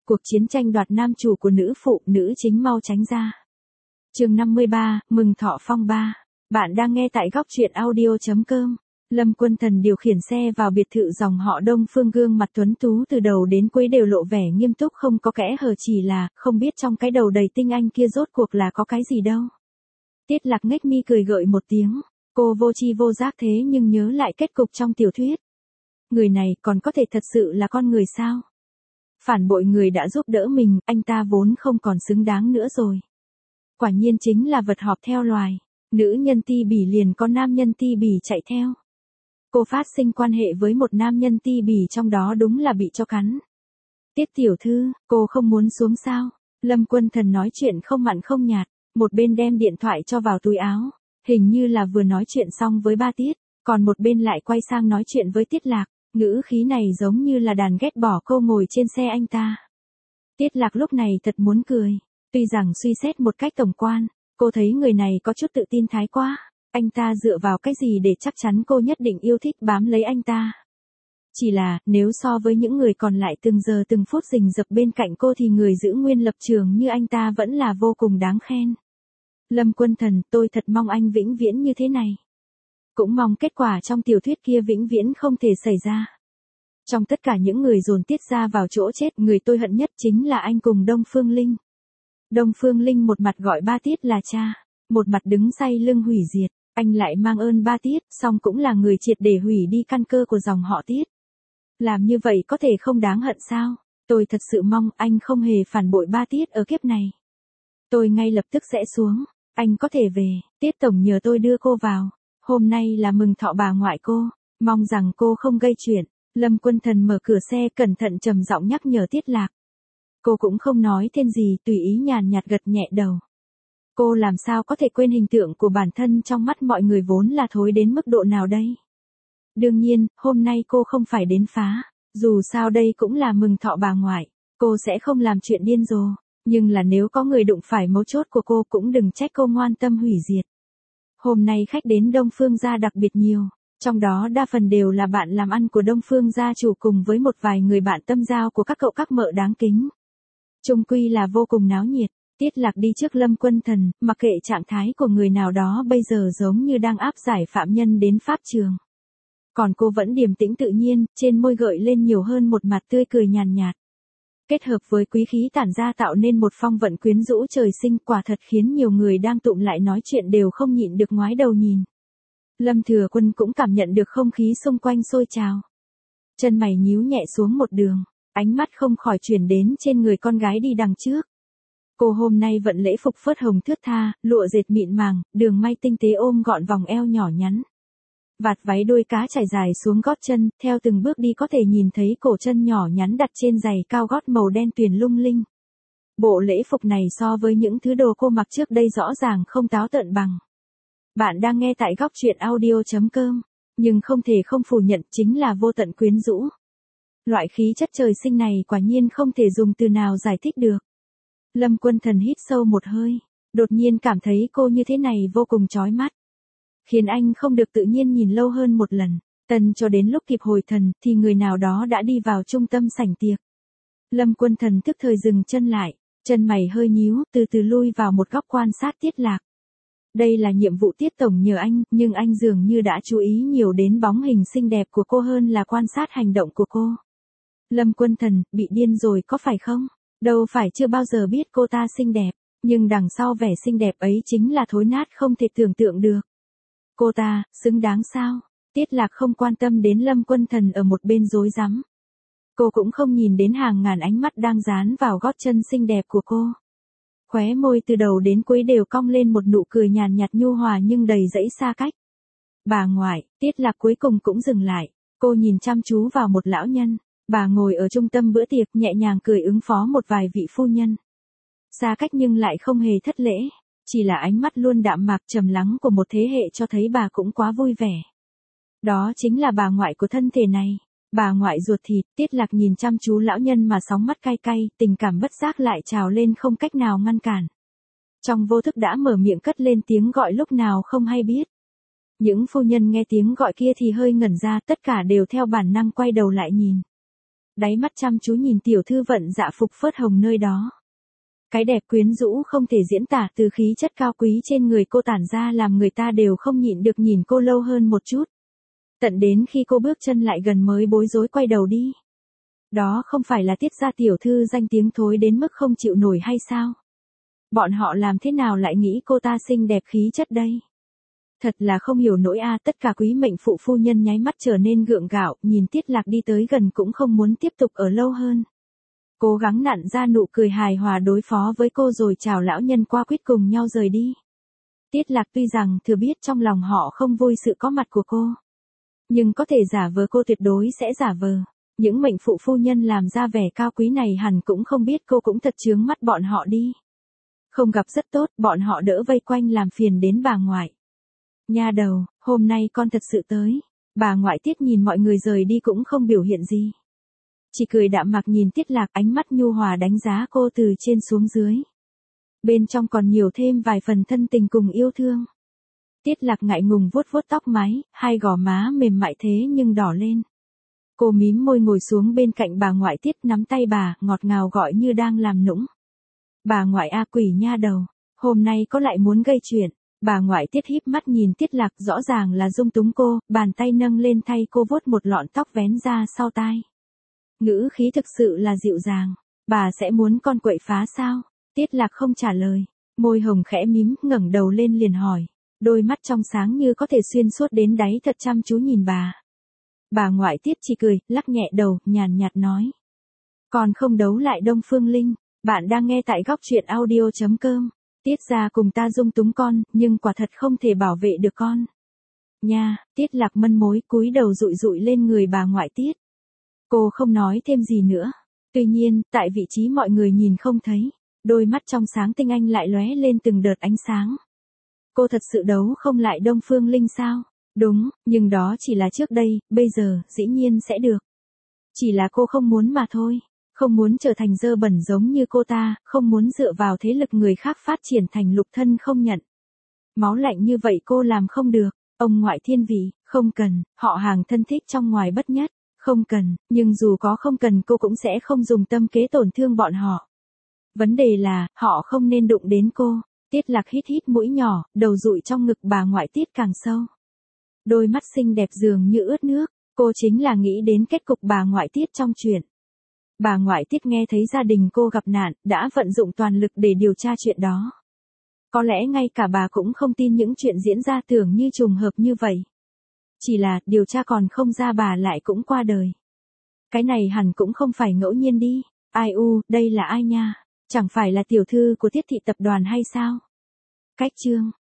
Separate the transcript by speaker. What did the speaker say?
Speaker 1: cuộc chiến tranh đoạt nam chủ của nữ phụ, nữ chính mau tránh ra. Chương 53, mừng thọ phong ba. Bạn đang nghe tại góc truyện audio.com. Lâm Quân Thần điều khiển xe vào biệt thự dòng họ Đông Phương, gương mặt tuấn tú từ đầu đến cuối đều lộ vẻ nghiêm túc không có kẽ hở, chỉ là không biết trong cái đầu đầy tinh anh kia rốt cuộc là có cái gì đâu. Tiết Lạc nhếch mi cười gợi một tiếng, cô vô tri vô giác thế nhưng nhớ lại kết cục trong tiểu thuyết. Người này còn có thể thật sự là con người sao? Phản bội người đã giúp đỡ mình, anh ta vốn không còn xứng đáng nữa rồi. Quả nhiên chính là vật họp theo loài, nữ nhân ti bỉ liền có nam nhân ti bỉ chạy theo. Cô phát sinh quan hệ với một nam nhân ti bỉ, trong đó đúng là bị cho cắn. Tiết tiểu thư, cô không muốn xuống sao? Lâm Quân Thần nói chuyện không mặn không nhạt, một bên đem điện thoại cho vào túi áo, hình như là vừa nói chuyện xong với ba Tiết, còn một bên lại quay sang nói chuyện với Tiết Lạc, ngữ khí này giống như là đàn ghét bỏ cô ngồi trên xe anh ta. Tiết Lạc lúc này thật muốn cười, tuy rằng suy xét một cách tổng quan, cô thấy người này có chút tự tin thái quá. Anh ta dựa vào cái gì để chắc chắn cô nhất định yêu thích bám lấy anh ta? Chỉ là, nếu so với những người còn lại từng giờ từng phút rình rập bên cạnh cô thì người giữ nguyên lập trường như anh ta vẫn là vô cùng đáng khen. Lâm Quân Thần, tôi thật mong anh vĩnh viễn như thế này. Cũng mong kết quả trong tiểu thuyết kia vĩnh viễn không thể xảy ra. Trong tất cả những người dồn Tiết ra vào chỗ chết, người tôi hận nhất chính là anh cùng Đông Phương Linh. Đông Phương Linh một mặt gọi ba Tiết là cha, một mặt đứng say lưng hủy diệt. Anh lại mang ơn ba Tiết, song cũng là người triệt để hủy đi căn cơ của dòng họ Tiết. Làm như vậy có thể không đáng hận sao? Tôi thật sự mong anh không hề phản bội ba Tiết ở kiếp này. Tôi ngay lập tức sẽ xuống, anh có thể về, Tiết tổng nhờ tôi đưa cô vào. Hôm nay là mừng thọ bà ngoại cô, mong rằng cô không gây chuyện. Lâm Quân Thần mở cửa xe cẩn thận trầm giọng nhắc nhở Tiết Lạc. Cô cũng không nói thêm gì, tùy ý nhàn nhạt gật nhẹ đầu. Cô làm sao có thể quên hình tượng của bản thân trong mắt mọi người vốn là thối đến mức độ nào đây? Đương nhiên, hôm nay cô không phải đến phá, dù sao đây cũng là mừng thọ bà ngoại, cô sẽ không làm chuyện điên rồ, nhưng là nếu có người đụng phải mấu chốt của cô cũng đừng trách cô ngoan tâm hủy diệt. Hôm nay khách đến Đông Phương gia đặc biệt nhiều, trong đó đa phần đều là bạn làm ăn của Đông Phương gia chủ cùng với một vài người bạn tâm giao của các cậu các mợ đáng kính. Chung quy là vô cùng náo nhiệt. Tiết Lạc đi trước Lâm Quân Thần, mặc kệ trạng thái của người nào đó bây giờ giống như đang áp giải phạm nhân đến pháp trường. Còn cô vẫn điềm tĩnh tự nhiên, trên môi gợi lên nhiều hơn một mặt tươi cười nhàn nhạt. Kết hợp với quý khí tản ra tạo nên một phong vận quyến rũ trời sinh, quả thật khiến nhiều người đang tụm lại nói chuyện đều không nhịn được ngoái đầu nhìn. Lâm Thừa Quân cũng cảm nhận được không khí xung quanh sôi trào. Chân mày nhíu nhẹ xuống một đường, ánh mắt không khỏi chuyển đến trên người con gái đi đằng trước. Cô hôm nay vận lễ phục phớt hồng thướt tha, lụa dệt mịn màng, đường may tinh tế ôm gọn vòng eo nhỏ nhắn. Vạt váy đuôi cá trải dài xuống gót chân, theo từng bước đi có thể nhìn thấy cổ chân nhỏ nhắn đặt trên giày cao gót màu đen tuyền lung linh. Bộ lễ phục này so với những thứ đồ cô mặc trước đây rõ ràng không táo tợn bằng. Bạn đang nghe tại góc truyện audio.com, nhưng không thể không phủ nhận chính là vô tận quyến rũ. Loại khí chất trời sinh này quả nhiên không thể dùng từ nào giải thích được. Lâm Quân Thần hít sâu một hơi, đột nhiên cảm thấy cô như thế này vô cùng chói mắt. Khiến anh không được tự nhiên nhìn lâu hơn một lần, tần cho đến lúc kịp hồi thần thì người nào đó đã đi vào trung tâm sảnh tiệc. Lâm Quân Thần tức thời dừng chân lại, chân mày hơi nhíu, từ từ lui vào một góc quan sát Tiết Lạc. Đây là nhiệm vụ Tiết tổng nhờ anh, nhưng anh dường như đã chú ý nhiều đến bóng hình xinh đẹp của cô hơn là quan sát hành động của cô. Lâm Quân Thần, bị điên rồi có phải không? Đâu phải chưa bao giờ biết cô ta xinh đẹp, nhưng đằng sau vẻ xinh đẹp ấy chính là thối nát không thể tưởng tượng được. Cô ta, xứng đáng sao? Tiết Lạc không quan tâm đến Lâm Quân Thần ở một bên rối rắm. Cô cũng không nhìn đến hàng ngàn ánh mắt đang dán vào gót chân xinh đẹp của cô. Khóe môi từ đầu đến cuối đều cong lên một nụ cười nhàn nhạt nhu hòa nhưng đầy dẫy xa cách. Bà ngoại, Tiết Lạc cuối cùng cũng dừng lại, cô nhìn chăm chú vào một lão nhân. Bà ngồi ở trung tâm bữa tiệc nhẹ nhàng cười ứng phó một vài vị phu nhân. Xa cách nhưng lại không hề thất lễ, chỉ là ánh mắt luôn đạm mạc trầm lắng của một thế hệ cho thấy bà cũng quá vui vẻ. Đó chính là bà ngoại của thân thể này, bà ngoại ruột thịt. Tiết Lạc nhìn chăm chú lão nhân mà sóng mắt cay cay, tình cảm bất giác lại trào lên không cách nào ngăn cản. Trong vô thức đã mở miệng cất lên tiếng gọi lúc nào không hay biết. Những phu nhân nghe tiếng gọi kia thì hơi ngẩn ra, tất cả đều theo bản năng quay đầu lại nhìn. Đáy mắt chăm chú nhìn tiểu thư vận dạ phục phớt hồng nơi đó. Cái đẹp quyến rũ không thể diễn tả, từ khí chất cao quý trên người cô tản ra làm người ta đều không nhịn được nhìn cô lâu hơn một chút. Tận đến khi cô bước chân lại gần mới bối rối quay đầu đi. Đó không phải là Tiết gia tiểu thư danh tiếng thối đến mức không chịu nổi hay sao? Bọn họ làm thế nào lại nghĩ cô ta xinh đẹp khí chất đây? Thật là không hiểu nổi a. Tất cả quý mệnh phụ phu nhân nháy mắt trở nên gượng gạo, nhìn Tiết Lạc đi tới gần cũng không muốn tiếp tục ở lâu hơn. Cố gắng nặn ra nụ cười hài hòa đối phó với cô rồi chào lão nhân qua quýt cùng nhau rời đi. Tiết Lạc tuy rằng thừa biết trong lòng họ không vui sự có mặt của cô, nhưng có thể giả vờ cô tuyệt đối sẽ giả vờ. Những mệnh phụ phu nhân làm ra vẻ cao quý này hẳn cũng không biết cô cũng thật chướng mắt bọn họ đi. Không gặp rất tốt, bọn họ đỡ vây quanh làm phiền đến bà ngoại. Nha đầu, hôm nay con thật sự tới. Bà ngoại Tiết nhìn mọi người rời đi cũng không biểu hiện gì. Chỉ cười đạm mạc nhìn Tiết Lạc, ánh mắt nhu hòa đánh giá cô từ trên xuống dưới. Bên trong còn nhiều thêm vài phần thân tình cùng yêu thương. Tiết Lạc ngại ngùng vuốt vuốt tóc mái, hai gò má mềm mại thế nhưng đỏ lên. Cô mím môi ngồi xuống bên cạnh bà ngoại Tiết, nắm tay bà, ngọt ngào gọi như đang làm nũng. Bà ngoại a, quỷ nha đầu, hôm nay có lại muốn gây chuyện. Bà ngoại Tiết híp mắt nhìn Tiết Lạc, rõ ràng là dung túng cô, bàn tay nâng lên thay cô vuốt một lọn tóc vén ra sau tai. Ngữ khí thực sự là dịu dàng. Bà sẽ muốn con quậy phá sao? Tiết Lạc không trả lời, môi hồng khẽ mím, ngẩng đầu lên liền hỏi. Đôi mắt trong sáng như có thể xuyên suốt đến đáy, thật chăm chú nhìn bà. Bà ngoại Tiết chỉ cười, lắc nhẹ đầu, nhàn nhạt nói. Còn không đấu lại Đông Phương Linh. Bạn đang nghe tại góc truyện audio.com. Tiết gia cùng ta dung túng con, nhưng quả thật không thể bảo vệ được con. Nha, Tiết Lạc mân mối cúi đầu dụi dụi lên người bà ngoại Tiết. Cô không nói thêm gì nữa. Tuy nhiên, tại vị trí mọi người nhìn không thấy, đôi mắt trong sáng tinh anh lại lóe lên từng đợt ánh sáng. Cô thật sự đấu không lại Đông Phương Linh sao? Đúng, nhưng đó chỉ là trước đây, bây giờ, dĩ nhiên sẽ được. Chỉ là cô không muốn mà thôi. Không muốn trở thành dơ bẩn giống như cô ta, không muốn dựa vào thế lực người khác phát triển thành lục thân không nhận. Máu lạnh như vậy cô làm không được. Ông ngoại thiên vị, không cần, họ hàng thân thích trong ngoài bất nhất, không cần, nhưng dù có không cần cô cũng sẽ không dùng tâm kế tổn thương bọn họ. Vấn đề là, họ không nên đụng đến cô. Tiết Lạc hít hít mũi nhỏ, đầu dụi trong ngực bà ngoại Tiết càng sâu. Đôi mắt xinh đẹp dường như ướt nước, cô chính là nghĩ đến kết cục bà ngoại Tiết trong chuyện. Bà ngoại Tiết nghe thấy gia đình cô gặp nạn, đã vận dụng toàn lực để điều tra chuyện đó. Có lẽ ngay cả bà cũng không tin những chuyện diễn ra tưởng như trùng hợp như vậy. Chỉ là, điều tra còn không ra bà lại cũng qua đời. Cái này hẳn cũng không phải ngẫu nhiên đi. Ai u, đây là ai nha? Chẳng phải là tiểu thư của Tiết thị tập đoàn hay sao? Cách chương